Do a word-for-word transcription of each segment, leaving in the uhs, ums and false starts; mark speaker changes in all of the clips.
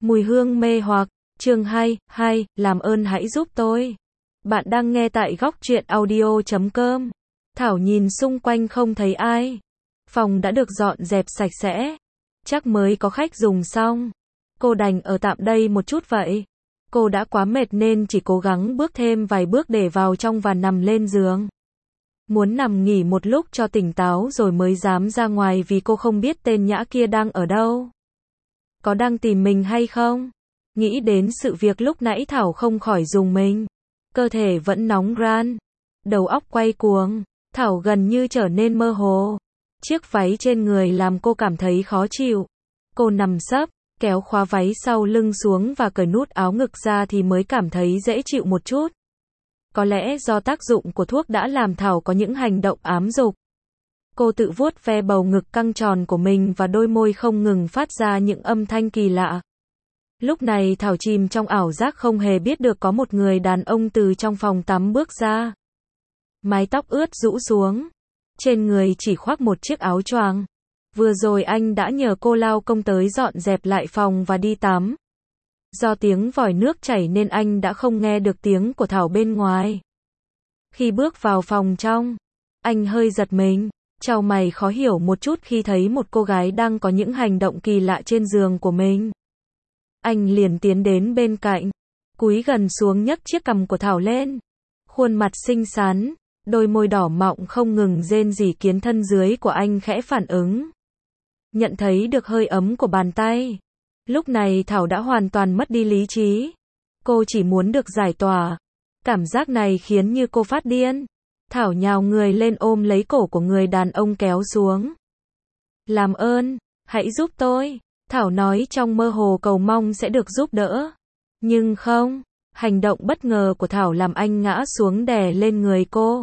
Speaker 1: Mùi hương mê hoặc, chương hai, hai, làm ơn hãy giúp tôi. Bạn đang nghe tại góc truyện audio chấm com. Thảo nhìn xung quanh không thấy ai. Phòng đã được dọn dẹp sạch sẽ. Chắc mới có khách dùng xong. Cô đành ở tạm đây một chút vậy. Cô đã quá mệt nên chỉ cố gắng bước thêm vài bước để vào trong và nằm lên giường. Muốn nằm nghỉ một lúc cho tỉnh táo rồi mới dám ra ngoài vì cô không biết tên Nhã kia đang ở đâu. Có đang tìm mình hay không? Nghĩ đến sự việc lúc nãy Thảo không khỏi rùng mình. Cơ thể vẫn nóng ran. Đầu óc quay cuồng. Thảo gần như trở nên mơ hồ. Chiếc váy trên người làm cô cảm thấy khó chịu. Cô nằm sấp, kéo khóa váy sau lưng xuống và cởi nút áo ngực ra thì mới cảm thấy dễ chịu một chút. Có lẽ do tác dụng của thuốc đã làm Thảo có những hành động ám dục. Cô tự vuốt ve bầu ngực căng tròn của mình và đôi môi không ngừng phát ra những âm thanh kỳ lạ. Lúc này Thảo chìm trong ảo giác không hề biết được có một người đàn ông từ trong phòng tắm bước ra. Mái tóc ướt rũ xuống. Trên người chỉ khoác một chiếc áo choàng. Vừa rồi anh đã nhờ cô lao công tới dọn dẹp lại phòng và đi tắm. Do tiếng vòi nước chảy nên anh đã không nghe được tiếng của Thảo bên ngoài. Khi bước vào phòng trong, anh hơi giật mình, chau mày khó hiểu một chút khi thấy một cô gái đang có những hành động kỳ lạ trên giường của mình. Anh liền tiến đến bên cạnh, cúi gần xuống nhấc chiếc cằm của Thảo lên. Khuôn mặt xinh xắn, đôi môi đỏ mọng không ngừng rên rỉ khiến thân dưới của anh khẽ phản ứng. Nhận thấy được hơi ấm của bàn tay. Lúc này Thảo đã hoàn toàn mất đi lý trí. Cô chỉ muốn được giải tỏa. Cảm giác này khiến như cô phát điên. Thảo nhào người lên ôm lấy cổ của người đàn ông kéo xuống. Làm ơn, hãy giúp tôi. Thảo nói trong mơ hồ cầu mong sẽ được giúp đỡ. Nhưng không, hành động bất ngờ của Thảo làm anh ngã xuống đè lên người cô.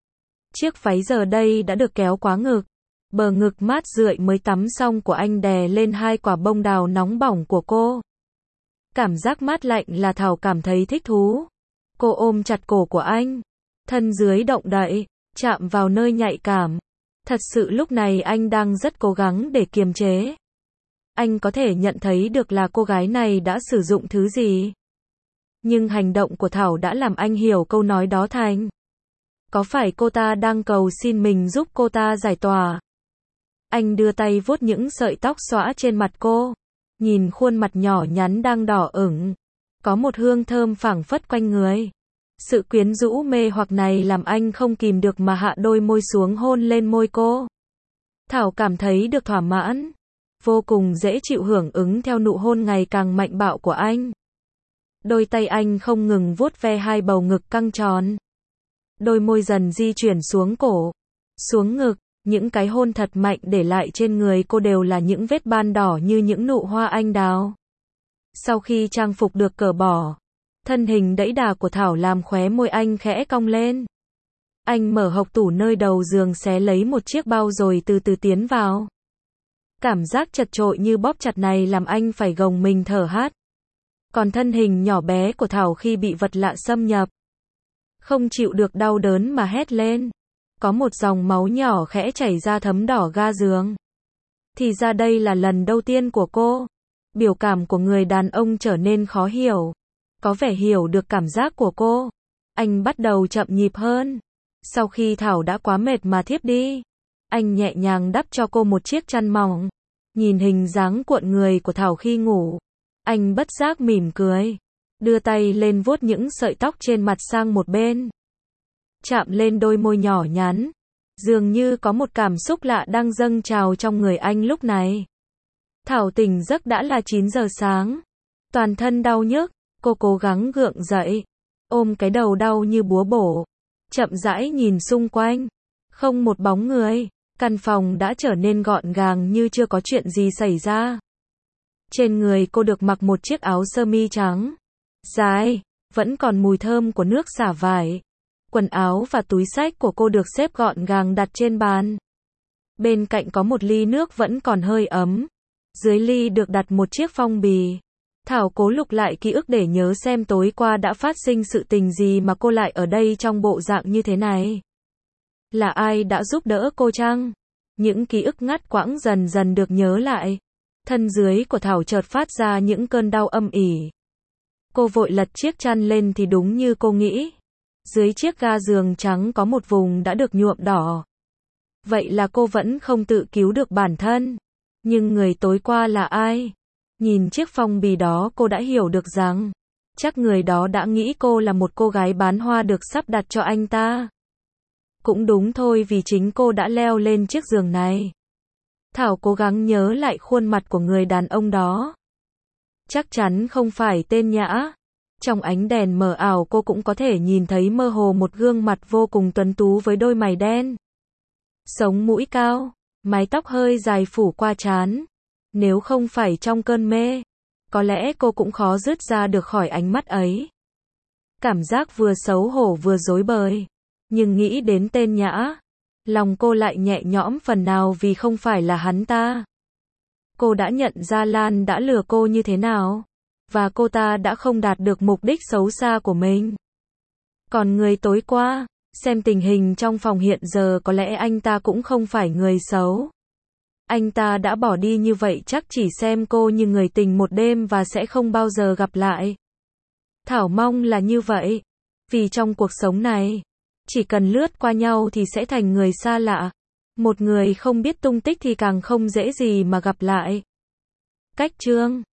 Speaker 1: Chiếc váy giờ đây đã được kéo quá ngực. Bờ ngực mát rượi mới tắm xong của anh đè lên hai quả bông đào nóng bỏng của cô. Cảm giác mát lạnh là Thảo cảm thấy thích thú. Cô ôm chặt cổ của anh. Thân dưới động đậy, chạm vào nơi nhạy cảm. Thật sự lúc này anh đang rất cố gắng để kiềm chế. Anh có thể nhận thấy được là cô gái này đã sử dụng thứ gì. Nhưng hành động của Thảo đã làm anh hiểu câu nói đó thành. Có phải cô ta đang cầu xin mình giúp cô ta giải tỏa? Anh đưa tay vuốt những sợi tóc xõa trên mặt cô. Nhìn khuôn mặt nhỏ nhắn đang đỏ ửng. Có một hương thơm phảng phất quanh người. Sự quyến rũ mê hoặc này làm anh không kìm được mà hạ đôi môi xuống hôn lên môi cô. Thảo cảm thấy được thỏa mãn. Vô cùng dễ chịu hưởng ứng theo nụ hôn ngày càng mạnh bạo của anh. Đôi tay anh không ngừng vuốt ve hai bầu ngực căng tròn. Đôi môi dần di chuyển xuống cổ, xuống ngực. Những cái hôn thật mạnh để lại trên người cô đều là những vết ban đỏ như những nụ hoa anh đào. Sau khi trang phục được cởi bỏ, thân hình đẫy đà của Thảo làm khóe môi anh khẽ cong lên. Anh mở hộc tủ nơi đầu giường xé lấy một chiếc bao rồi từ từ tiến vào. Cảm giác chật chội như bóp chặt này làm anh phải gồng mình thở hắt. Còn thân hình nhỏ bé của Thảo khi bị vật lạ xâm nhập, không chịu được đau đớn mà hét lên. Có một dòng máu nhỏ khẽ chảy ra thấm đỏ ga giường. Thì ra đây là lần đầu tiên của cô. Biểu cảm của người đàn ông trở nên khó hiểu. Có vẻ hiểu được cảm giác của cô. Anh bắt đầu chậm nhịp hơn. Sau khi Thảo đã quá mệt mà thiếp đi, anh nhẹ nhàng đắp cho cô một chiếc chăn mỏng. Nhìn hình dáng cuộn người của Thảo khi ngủ, anh bất giác mỉm cười. Đưa tay lên vuốt những sợi tóc trên mặt sang một bên. Chạm lên đôi môi nhỏ nhắn. Dường như có một cảm xúc lạ đang dâng trào trong người anh lúc này. Thảo tỉnh giấc đã là chín giờ sáng. Toàn thân đau nhức, cô cố gắng gượng dậy. Ôm cái đầu đau như búa bổ. Chậm rãi nhìn xung quanh. Không một bóng người. Căn phòng đã trở nên gọn gàng như chưa có chuyện gì xảy ra. Trên người cô được mặc một chiếc áo sơ mi trắng. Dài, vẫn còn mùi thơm của nước xả vải. Quần áo và túi xách của cô được xếp gọn gàng đặt trên bàn. Bên cạnh có một ly nước vẫn còn hơi ấm. Dưới ly được đặt một chiếc phong bì. Thảo cố lục lại ký ức để nhớ xem tối qua đã phát sinh sự tình gì mà cô lại ở đây trong bộ dạng như thế này. Là ai đã giúp đỡ cô chăng? Những ký ức ngắt quãng dần dần được nhớ lại. Thân dưới của Thảo chợt phát ra những cơn đau âm ỉ. Cô vội lật chiếc chăn lên thì đúng như cô nghĩ. Dưới chiếc ga giường trắng có một vùng đã được nhuộm đỏ. Vậy là cô vẫn không tự cứu được bản thân. Nhưng người tối qua là ai? Nhìn chiếc phong bì đó cô đã hiểu được rằng, chắc người đó đã nghĩ cô là một cô gái bán hoa được sắp đặt cho anh ta. Cũng đúng thôi, vì chính cô đã leo lên chiếc giường này. Thảo cố gắng nhớ lại khuôn mặt của người đàn ông đó. Chắc chắn không phải tên Nhã. Trong ánh đèn mờ ảo cô cũng có thể nhìn thấy mơ hồ một gương mặt vô cùng tuấn tú với đôi mày đen. Sống mũi cao, mái tóc hơi dài phủ qua trán. Nếu không phải trong cơn mê, có lẽ cô cũng khó dứt ra được khỏi ánh mắt ấy. Cảm giác vừa xấu hổ vừa rối bời. Nhưng nghĩ đến tên Nhã, lòng cô lại nhẹ nhõm phần nào vì không phải là hắn ta. Cô đã nhận ra Lan đã lừa cô như thế nào, và cô ta đã không đạt được mục đích xấu xa của mình. Còn người tối qua, xem tình hình trong phòng hiện giờ có lẽ anh ta cũng không phải người xấu. Anh ta đã bỏ đi như vậy chắc chỉ xem cô như người tình một đêm và sẽ không bao giờ gặp lại. Thảo mong là như vậy. Vì trong cuộc sống này, chỉ cần lướt qua nhau thì sẽ thành người xa lạ. Một người không biết tung tích thì càng không dễ gì mà gặp lại. Cách chương